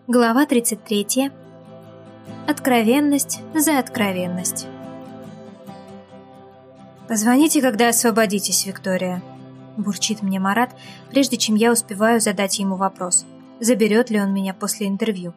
Глава 33. Откровенность за откровенность. «Позвоните, когда освободитесь, Виктория», — бурчит мне Марат, прежде чем я успеваю задать ему вопрос, заберет ли он меня после интервью.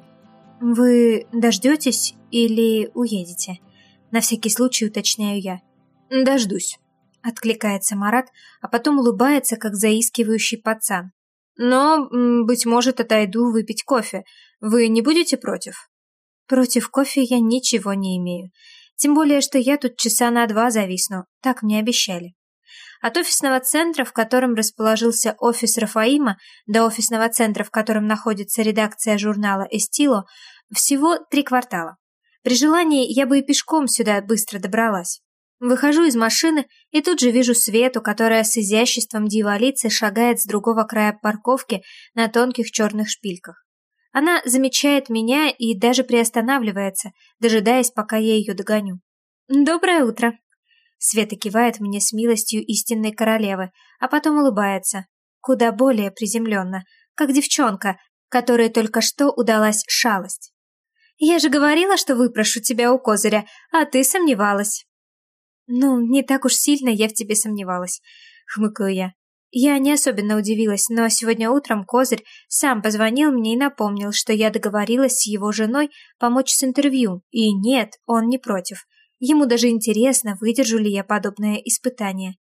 «Вы дождетесь или уедете?» На всякий случай уточняю я. «Дождусь», — откликается Марат, а потом улыбается, как заискивающий пацан. «Но, быть может, отойду выпить кофе. Вы не будете против?» «Против кофе я ничего не имею. Тем более, что я тут часа на 2 зависну, так мне обещали». От офисного центра, в котором расположился офис Рафаима, до офисного центра, в котором находится редакция журнала «Эстило», всего 3 квартала. При желании я бы и пешком сюда быстро добралась. Выхожу из машины и тут же вижу Свету, которая с изяществом дьяволицы шагает с другого края парковки на тонких черных шпильках. Она замечает меня и даже приостанавливается, дожидаясь, пока я ее догоню. «Доброе утро!» Света кивает мне с милостью истинной королевы, а потом улыбается, куда более приземленно, как девчонка, которой только что удалась шалость. «Я же говорила, что выпрошу тебя у козыря, а ты сомневалась». «Ну, не так уж сильно я в тебе сомневалась», — хмыкаю я. Я не особенно удивилась, но сегодня утром Козырь сам позвонил мне и напомнил, что я договорилась с его женой помочь с интервью, и нет, он не против. Ему даже интересно, выдержу ли я подобное испытание.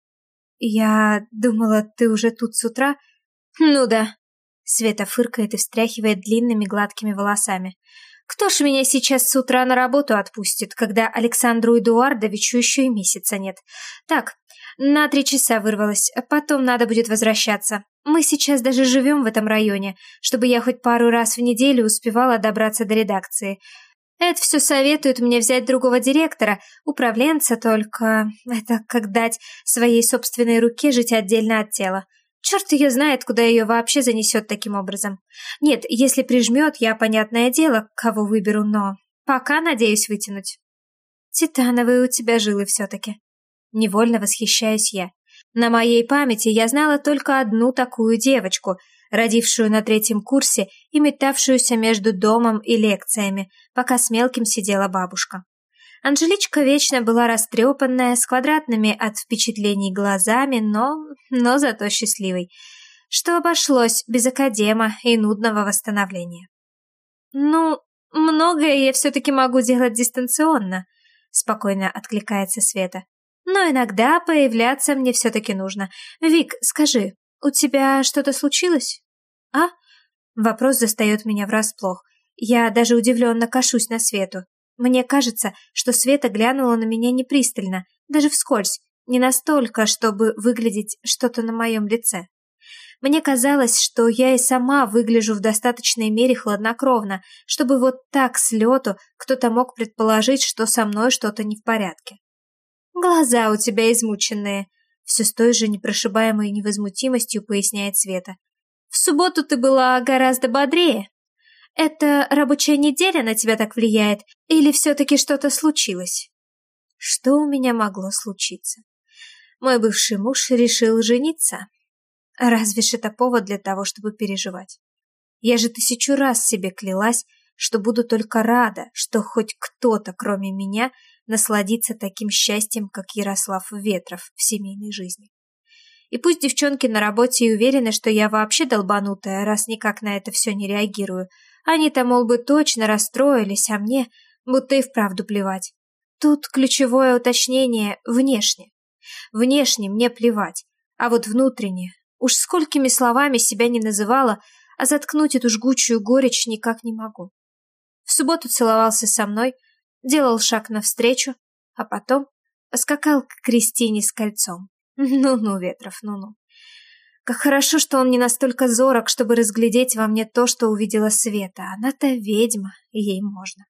«Я думала, ты уже тут с утра?» «Ну да», — Света фыркает и встряхивает длинными гладкими волосами. «Кто ж меня сейчас с утра на работу отпустит, когда Александру Эдуардовичу еще и месяца нет? Так, на 3 часа вырвалась, потом надо будет возвращаться. Мы сейчас даже живем в этом районе, чтобы я хоть пару раз в неделю успевала добраться до редакции. Это все советует мне взять другого директора, управленца, только это как дать своей собственной руке жить отдельно от тела. Черт ее знает, куда ее вообще занесет таким образом. Нет, если прижмет, я, понятное дело, кого выберу, но пока надеюсь вытянуть». «Титановые у тебя жилы все-таки». Невольно восхищаюсь я. На моей памяти я знала только одну такую девочку, родившую на 3-м курсе и метавшуюся между домом и лекциями, пока с мелким сидела бабушка. Анжеличка вечно была растрепанная, с квадратными от впечатлений глазами, но зато счастливой, что обошлось без академа и нудного восстановления. «Ну, многое я все-таки могу делать дистанционно», — спокойно откликается Света. «Но иногда появляться мне все-таки нужно. Вик, скажи, у тебя что-то случилось?» «А?» Вопрос застает меня врасплох. Я даже удивленно кашусь на Свету. Мне кажется, что Света глянула на меня непристально, даже вскользь, не настолько, чтобы выглядеть что-то на моем лице. Мне казалось, что я и сама выгляжу в достаточной мере хладнокровно, чтобы вот так с лету кто-то мог предположить, что со мной что-то не в порядке. «Глаза у тебя измученные», — все с той же непрошибаемой невозмутимостью поясняет Света. «В субботу ты была гораздо бодрее. Это рабочая неделя на тебя так влияет, или все-таки что-то случилось?» Что у меня могло случиться? Мой бывший муж решил жениться. Разве ж это повод для того, чтобы переживать? Я же 1000 раз себе клялась, что буду только рада, что хоть кто-то, кроме меня, насладится таким счастьем, как Ярослав Ветров в семейной жизни. И пусть девчонки на работе и уверены, что я вообще долбанутая, раз никак на это все не реагирую, они-то, мол, бы точно расстроились, а мне будто и вправду плевать. Тут ключевое уточнение «внешне». Внешне мне плевать, а вот внутренне, уж сколькими словами себя не называла, а заткнуть эту жгучую горечь никак не могу. В субботу целовался со мной, делал шаг навстречу, а потом поскакал к Кристине с кольцом. Ну-ну, Ветров, ну-ну. Как хорошо, что он не настолько зорок, чтобы разглядеть во мне то, что увидела Света. Она-то ведьма, и ей можно.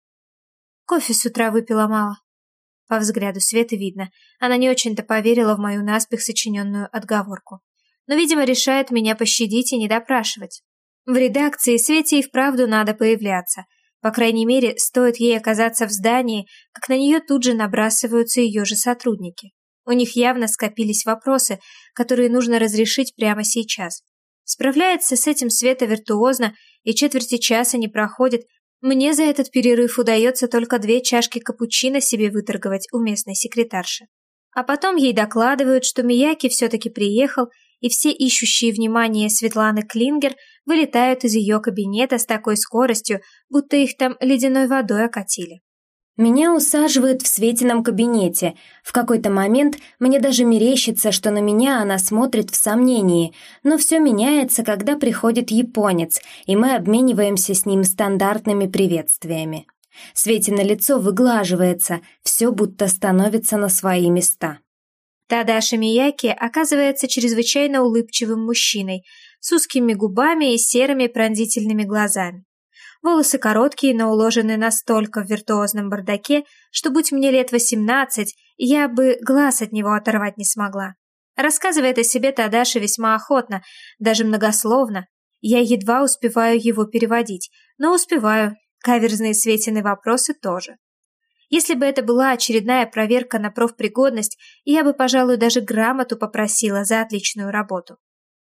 Кофе с утра выпила мало. По взгляду Светы видно, она не очень-то поверила в мою наспех сочиненную отговорку. Но, видимо, решает меня пощадить и не допрашивать. В редакции Свете и вправду надо появляться. По крайней мере, стоит ей оказаться в здании, как на нее тут же набрасываются ее же сотрудники. У них явно скопились вопросы, которые нужно разрешить прямо сейчас. Справляется с этим Света виртуозно, и четверти часа не проходит. Мне за этот перерыв удается только 2 чашки капучино себе выторговать у местной секретарши. А потом ей докладывают, что Мияки все-таки приехал, и все ищущие внимание Светланы Клингер вылетают из ее кабинета с такой скоростью, будто их там ледяной водой окатили. Меня усаживают в Светином кабинете. В какой-то момент мне даже мерещится, что на меня она смотрит в сомнении, но все меняется, когда приходит японец, и мы обмениваемся с ним стандартными приветствиями. Светино лицо выглаживается, все будто становится на свои места. Тадаши Мияки оказывается чрезвычайно улыбчивым мужчиной, с узкими губами и серыми пронзительными глазами. Волосы короткие, но уложены настолько в виртуозном бардаке, что, будь мне лет 18, я бы глаз от него оторвать не смогла. Рассказывает о себе Тадаши весьма охотно, даже многословно. Я едва успеваю его переводить, но успеваю. Каверзные Светины вопросы тоже. Если бы это была очередная проверка на профпригодность, я бы, пожалуй, даже грамоту попросила за отличную работу.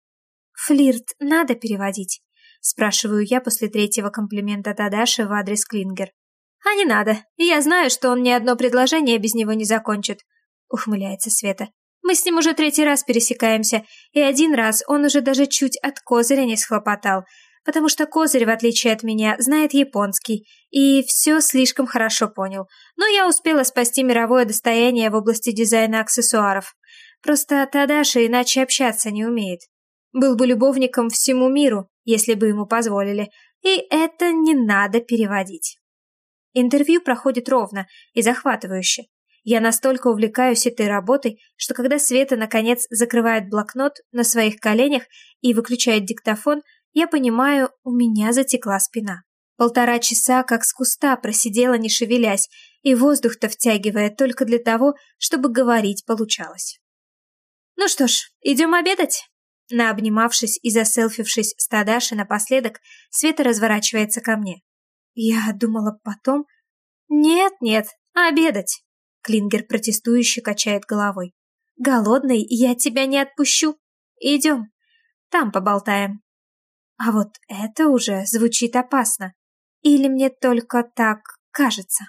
«Флирт надо переводить?» — спрашиваю я после 3-го комплимента Тадаши в адрес Клингер. «А не надо. Я знаю, что он ни одно предложение без него не закончит», — ухмыляется Света. «Мы с ним уже 3-й раз пересекаемся, и 1 раз он уже даже чуть от Козыря не схлопотал, потому что Козырь, в отличие от меня, знает японский и все слишком хорошо понял. Но я успела спасти мировое достояние в области дизайна аксессуаров. Просто Тадаши иначе общаться не умеет. Был бы любовником всему миру, если бы ему позволили, и это не надо переводить». Интервью проходит ровно и захватывающе. Я настолько увлекаюсь этой работой, что когда Света наконец закрывает блокнот на своих коленях и выключает диктофон, я понимаю, у меня затекла спина. 1,5 часа как с куста просидела, не шевелясь, и воздух-то втягивая только для того, чтобы говорить получалось. «Ну что ж, идем обедать?» Наобнимавшись и заселфившись с Тадаши напоследок, Света разворачивается ко мне. Я думала потом... «Нет, обедать!» Клингер протестующе качает головой. «Голодный, я тебя не отпущу. Идем, там поболтаем». А вот это уже звучит опасно. Или мне только так кажется?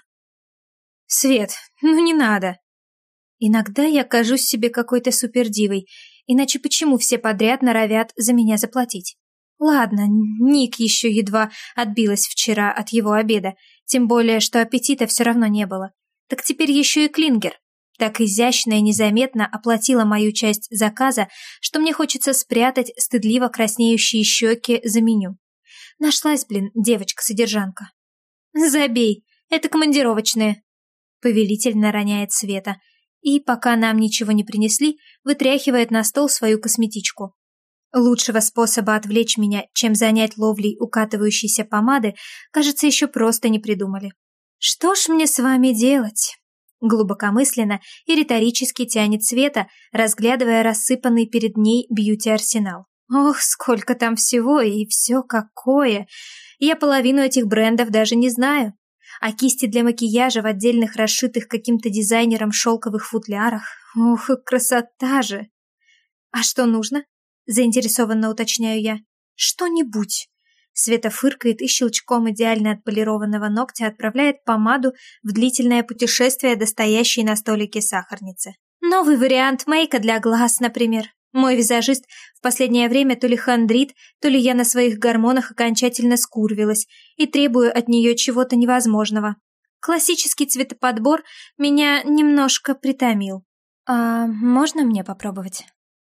«Свет, ну не надо!» Иногда я кажусь себе какой-то супердивой, иначе почему все подряд норовят за меня заплатить? Ладно, Ник еще едва отбилась вчера от его обеда, тем более, что аппетита все равно не было. Так теперь еще и Клингер. Так изящно и незаметно оплатила мою часть заказа, что мне хочется спрятать стыдливо краснеющие щеки за меню. Нашлась, девочка-содержанка. «Забей, это командировочные», — повелительно роняет Света. И, пока нам ничего не принесли, вытряхивает на стол свою косметичку. Лучшего способа отвлечь меня, чем занять ловлей укатывающейся помады, кажется, еще просто не придумали. «Что ж мне с вами делать?» Глубокомысленно и риторически тянет Света, разглядывая рассыпанный перед ней бьюти-арсенал. Ох, сколько там всего, и все какое! Я половину этих брендов даже не знаю. А кисти для макияжа в отдельных расшитых каким-то дизайнером шелковых футлярах. Ух, красота же! А что нужно? Заинтересованно уточняю я. Что-нибудь. Света фыркает и щелчком идеально отполированного ногтя отправляет помаду в длительное путешествие до стоящей на столике сахарницы. Новый вариант мейка для глаз, например. Мой визажист в последнее время то ли хандрит, то ли я на своих гормонах окончательно скурвилась и требую от нее чего-то невозможного. Классический цветоподбор меня немножко притомил. А можно мне попробовать?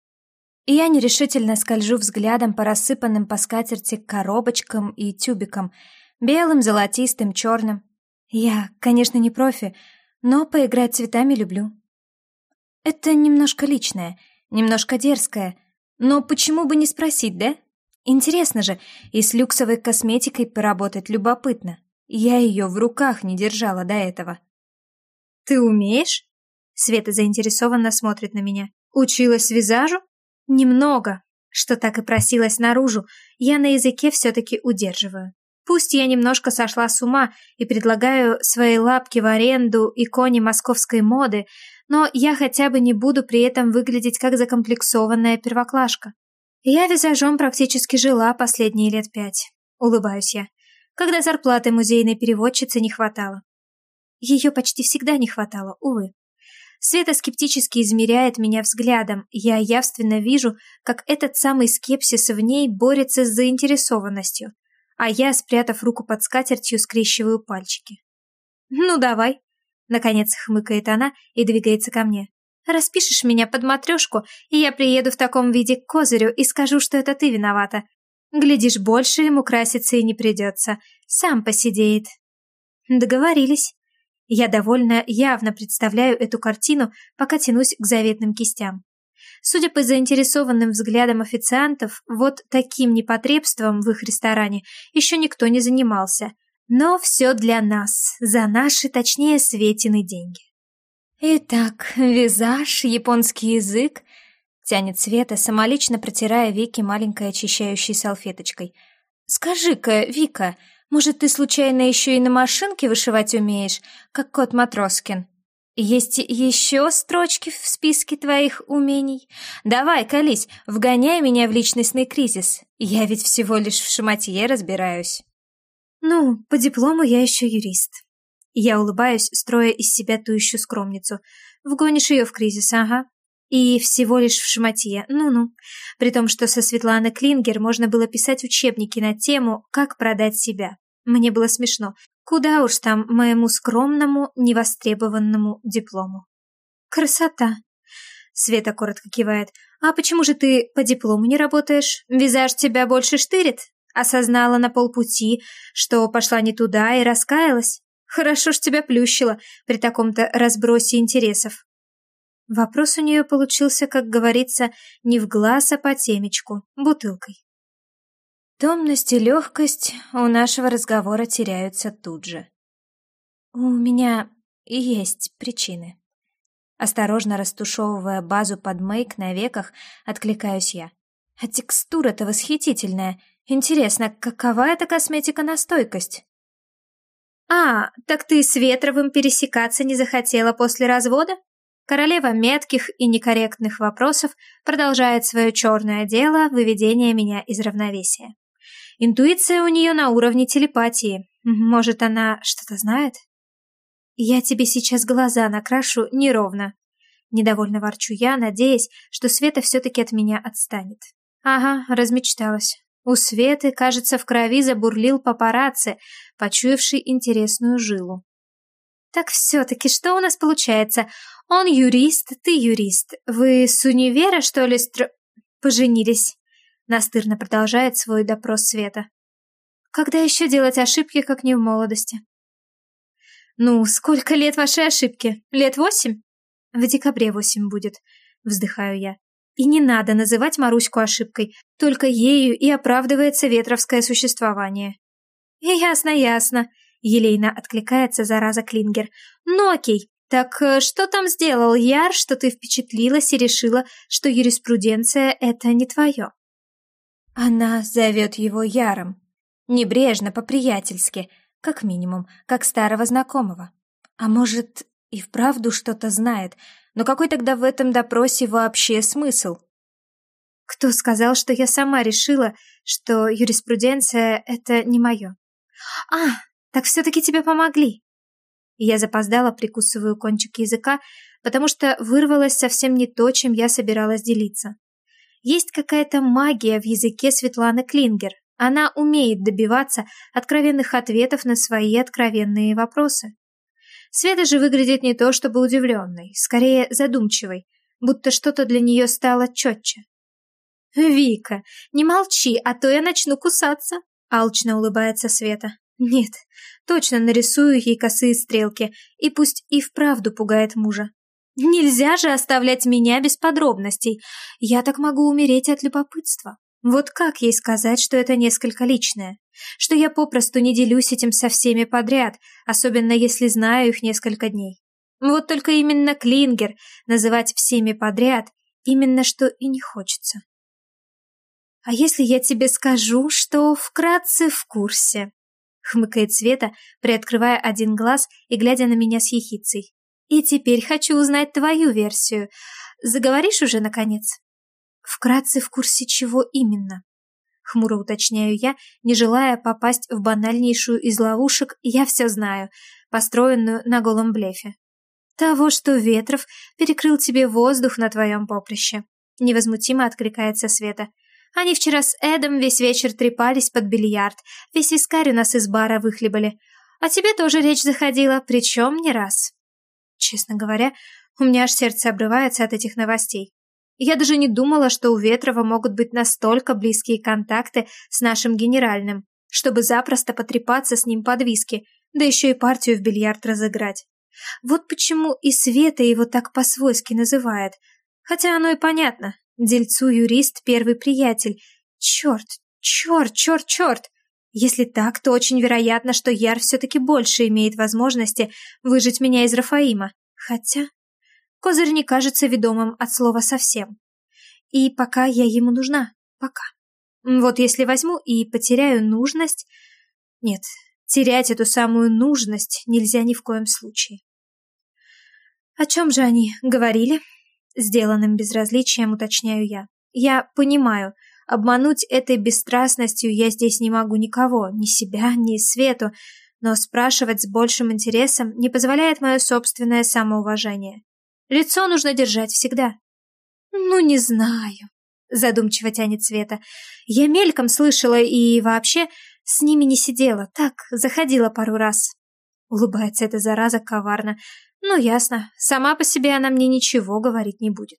Я нерешительно скольжу взглядом по рассыпанным по скатерти коробочкам и тюбикам, белым, золотистым, черным. Я, конечно, не профи, но поиграть цветами люблю. Это немножко личное, немножко дерзкое, но почему бы не спросить, да? Интересно же, и с люксовой косметикой поработать любопытно. Я ее в руках не держала до этого. «Ты умеешь?» Света заинтересованно смотрит на меня. «Училась визажу?» «Немного», что так и просилась наружу, я на языке все-таки удерживаю. Пусть я немножко сошла с ума и предлагаю свои лапки в аренду иконе московской моды, но я хотя бы не буду при этом выглядеть как закомплексованная первоклашка. Я визажом практически жила последние лет 5. Улыбаюсь я. Когда зарплаты музейной переводчицы не хватало. Ее почти всегда не хватало, увы. Света скептически измеряет меня взглядом. Я явственно вижу, как этот самый скепсис в ней борется с заинтересованностью. А я, спрятав руку под скатертью, скрещиваю пальчики. «Ну, давай», — наконец хмыкает она и двигается ко мне. «Распишешь меня под матрешку, и я приеду в таком виде к Козырю и скажу, что это ты виновата. Глядишь, больше ему краситься и не придется. Сам посидеет». Договорились. Я довольно явно представляю эту картину, пока тянусь к заветным кистям. Судя по заинтересованным взглядам официантов, вот таким непотребством в их ресторане еще никто не занимался. Но все для нас, за наши, точнее, Светины деньги. «Итак, визаж, японский язык», — тянет Света, самолично протирая веки маленькой очищающей салфеточкой. «Скажи-ка, Вика, может, ты случайно еще и на машинке вышивать умеешь, как кот Матроскин? Есть еще строчки в списке твоих умений? Давай, колись, вгоняй меня в личностный кризис. Я ведь всего лишь в шматье разбираюсь». «Ну, по диплому я еще юрист». Я улыбаюсь, строя из себя тущую скромницу. «Вгонишь ее в кризис, ага. И всего лишь в шматье, ну-ну. При том, что со Светланы Клингер можно было писать учебники на тему «Как продать себя». Мне было смешно. Куда уж там моему скромному, невостребованному диплому. «Красота!» Света коротко кивает. «А почему же ты по диплому не работаешь? Визаж тебя больше штырит?» Осознала на полпути, что пошла не туда и раскаялась. Хорошо ж тебя плющило при таком-то разбросе интересов. Вопрос у нее получился, как говорится, не в глаз, а по темечку, бутылкой. Томность и легкость у нашего разговора теряются тут же. У меня есть причины. Осторожно растушевывая базу под мейк на веках, откликаюсь я. А текстура-то восхитительная. Интересно, какова эта косметика на стойкость? «А, так ты с Ветровым пересекаться не захотела после развода?» Королева метких и некорректных вопросов продолжает свое черное дело выведения меня из равновесия. Интуиция у нее на уровне телепатии. Может, она что-то знает? «Я тебе сейчас глаза накрашу неровно». Недовольно ворчу я, надеясь, что Света все-таки от меня отстанет. Ага, размечталась. У Светы, кажется, в крови забурлил папарацци, почуявший интересную жилу. «Так все-таки что у нас получается? Он юрист, ты юрист. Вы с универа, что ли, поженились?» Настырно продолжает свой допрос Света. «Когда еще делать ошибки, как не в молодости?» «Ну, сколько лет вашей ошибки? Лет 8? В декабре 8 будет», вздыхаю я. И не надо называть Маруську ошибкой, только ею и оправдывается ветровское существование. «Ясно, ясно», — елейно откликается зараза Клингер. «Ну окей, так что там сделал Яр, что ты впечатлилась и решила, что юриспруденция — это не твое?» Она зовет его Яром. Небрежно, по-приятельски, как минимум, как старого знакомого. А может, и вправду что-то знает, но какой тогда в этом допросе вообще смысл? Кто сказал, что я сама решила, что юриспруденция — это не мое? «А, так все-таки тебе помогли!» Я запоздала, прикусываю кончик языка, потому что вырвалось совсем не то, чем я собиралась делиться. Есть какая-то магия в языке Светланы Клингер. Она умеет добиваться откровенных ответов на свои откровенные вопросы. Света же выглядит не то чтобы удивленной, скорее задумчивой, будто что-то для нее стало четче. «Вика, не молчи, а то я начну кусаться», — алчно улыбается Света. «Нет, точно нарисую ей косые стрелки, и пусть и вправду пугает мужа. Нельзя же оставлять меня без подробностей, я так могу умереть от любопытства. Вот как ей сказать, что это несколько личное? Что я попросту не делюсь этим со всеми подряд, особенно если знаю их несколько дней. Вот только именно Клингер называть всеми подряд именно что и не хочется. «А если я тебе скажу, что вкратце в курсе?» — хмыкает Света, приоткрывая один глаз и глядя на меня с ехицей. «И теперь хочу узнать твою версию. Заговоришь уже, наконец?» Вкратце в курсе чего именно? Хмуро уточняю я, не желая попасть в банальнейшую из ловушек «я все знаю», построенную на голом блефе. Того, что Ветров перекрыл тебе воздух на твоем поприще. Невозмутимо откликается Света. Они вчера с Эдом весь вечер трепались под бильярд, весь вискарь у нас из бара выхлебали. О тебе тоже речь заходила, причем не раз. Честно говоря, у меня аж сердце обрывается от этих новостей. Я даже не думала, что у Ветрова могут быть настолько близкие контакты с нашим генеральным, чтобы запросто потрепаться с ним под виски, да еще и партию в бильярд разыграть. Вот почему и Света его так по-свойски называет. Хотя оно и понятно. Дельцу-юрист — первый приятель. Черт. Если так, то очень вероятно, что Яр все-таки больше имеет возможности выжить меня из Рафаима. Хотя козырь не кажется ведомым от слова совсем. И пока я ему нужна. Пока. Вот если возьму и потеряю нужность... Нет, терять эту самую нужность нельзя ни в коем случае. О чем же они говорили? Сделанным безразличием уточняю я. Я понимаю, обмануть этой бесстрастностью я здесь не могу никого, ни себя, ни Свету, но спрашивать с большим интересом не позволяет мое собственное самоуважение. Лицо нужно держать всегда. Ну, не знаю, задумчиво тянет Света. Я мельком слышала и вообще с ними не сидела, так, заходила пару раз. Улыбается эта зараза коварно. Ну, ясно, сама по себе она мне ничего говорить не будет.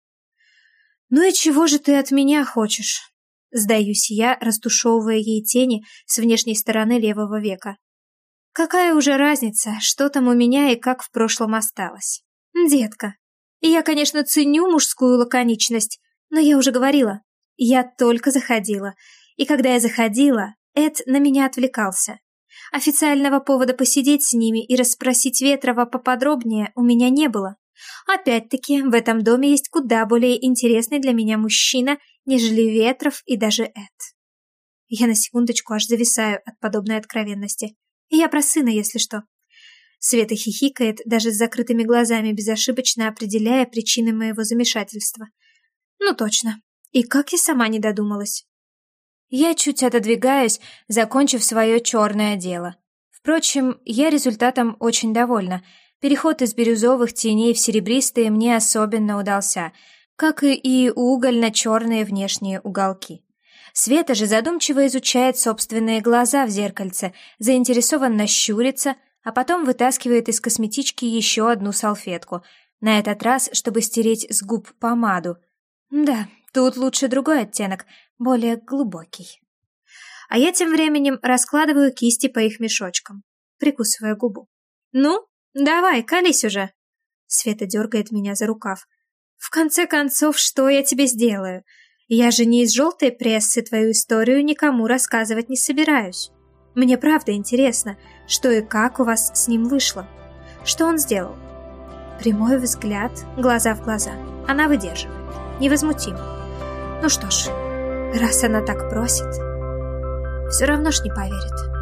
Ну и чего же ты от меня хочешь? Сдаюсь я, растушевывая ей тени с внешней стороны левого века. Какая уже разница, что там у меня и как в прошлом осталось? Детка, я, конечно, ценю мужскую лаконичность, но я уже говорила, я только заходила. И когда я заходила, Эд на меня отвлекался. Официального повода посидеть с ними и расспросить Ветрова поподробнее у меня не было. Опять-таки, в этом доме есть куда более интересный для меня мужчина, нежели Ветров и даже Эд. Я на секундочку аж зависаю от подобной откровенности. Я про сына, если что. Света хихикает, даже с закрытыми глазами, безошибочно определяя причины моего замешательства. Ну точно. И как я сама не додумалась. Я чуть отодвигаюсь, закончив свое черное дело. Впрочем, я результатом очень довольна. Переход из бирюзовых теней в серебристые мне особенно удался, как и угольно-черные внешние уголки. Света же задумчиво изучает собственные глаза в зеркальце, заинтересованно щурится, а потом вытаскивает из косметички еще одну салфетку, на этот раз, чтобы стереть с губ помаду. Да, тут лучше другой оттенок, более глубокий. А я тем временем раскладываю кисти по их мешочкам, прикусывая губу. «Ну, давай, колись уже!» Света дергает меня за рукав. «В конце концов, что я тебе сделаю? Я же не из желтой прессы твою историю никому рассказывать не собираюсь. Мне правда интересно, что и как у вас с ним вышло. Что он сделал?» Прямой взгляд, глаза в глаза. Она выдерживает. Невозмутимо. Ну что ж, раз она так просит, все равно ж не поверит.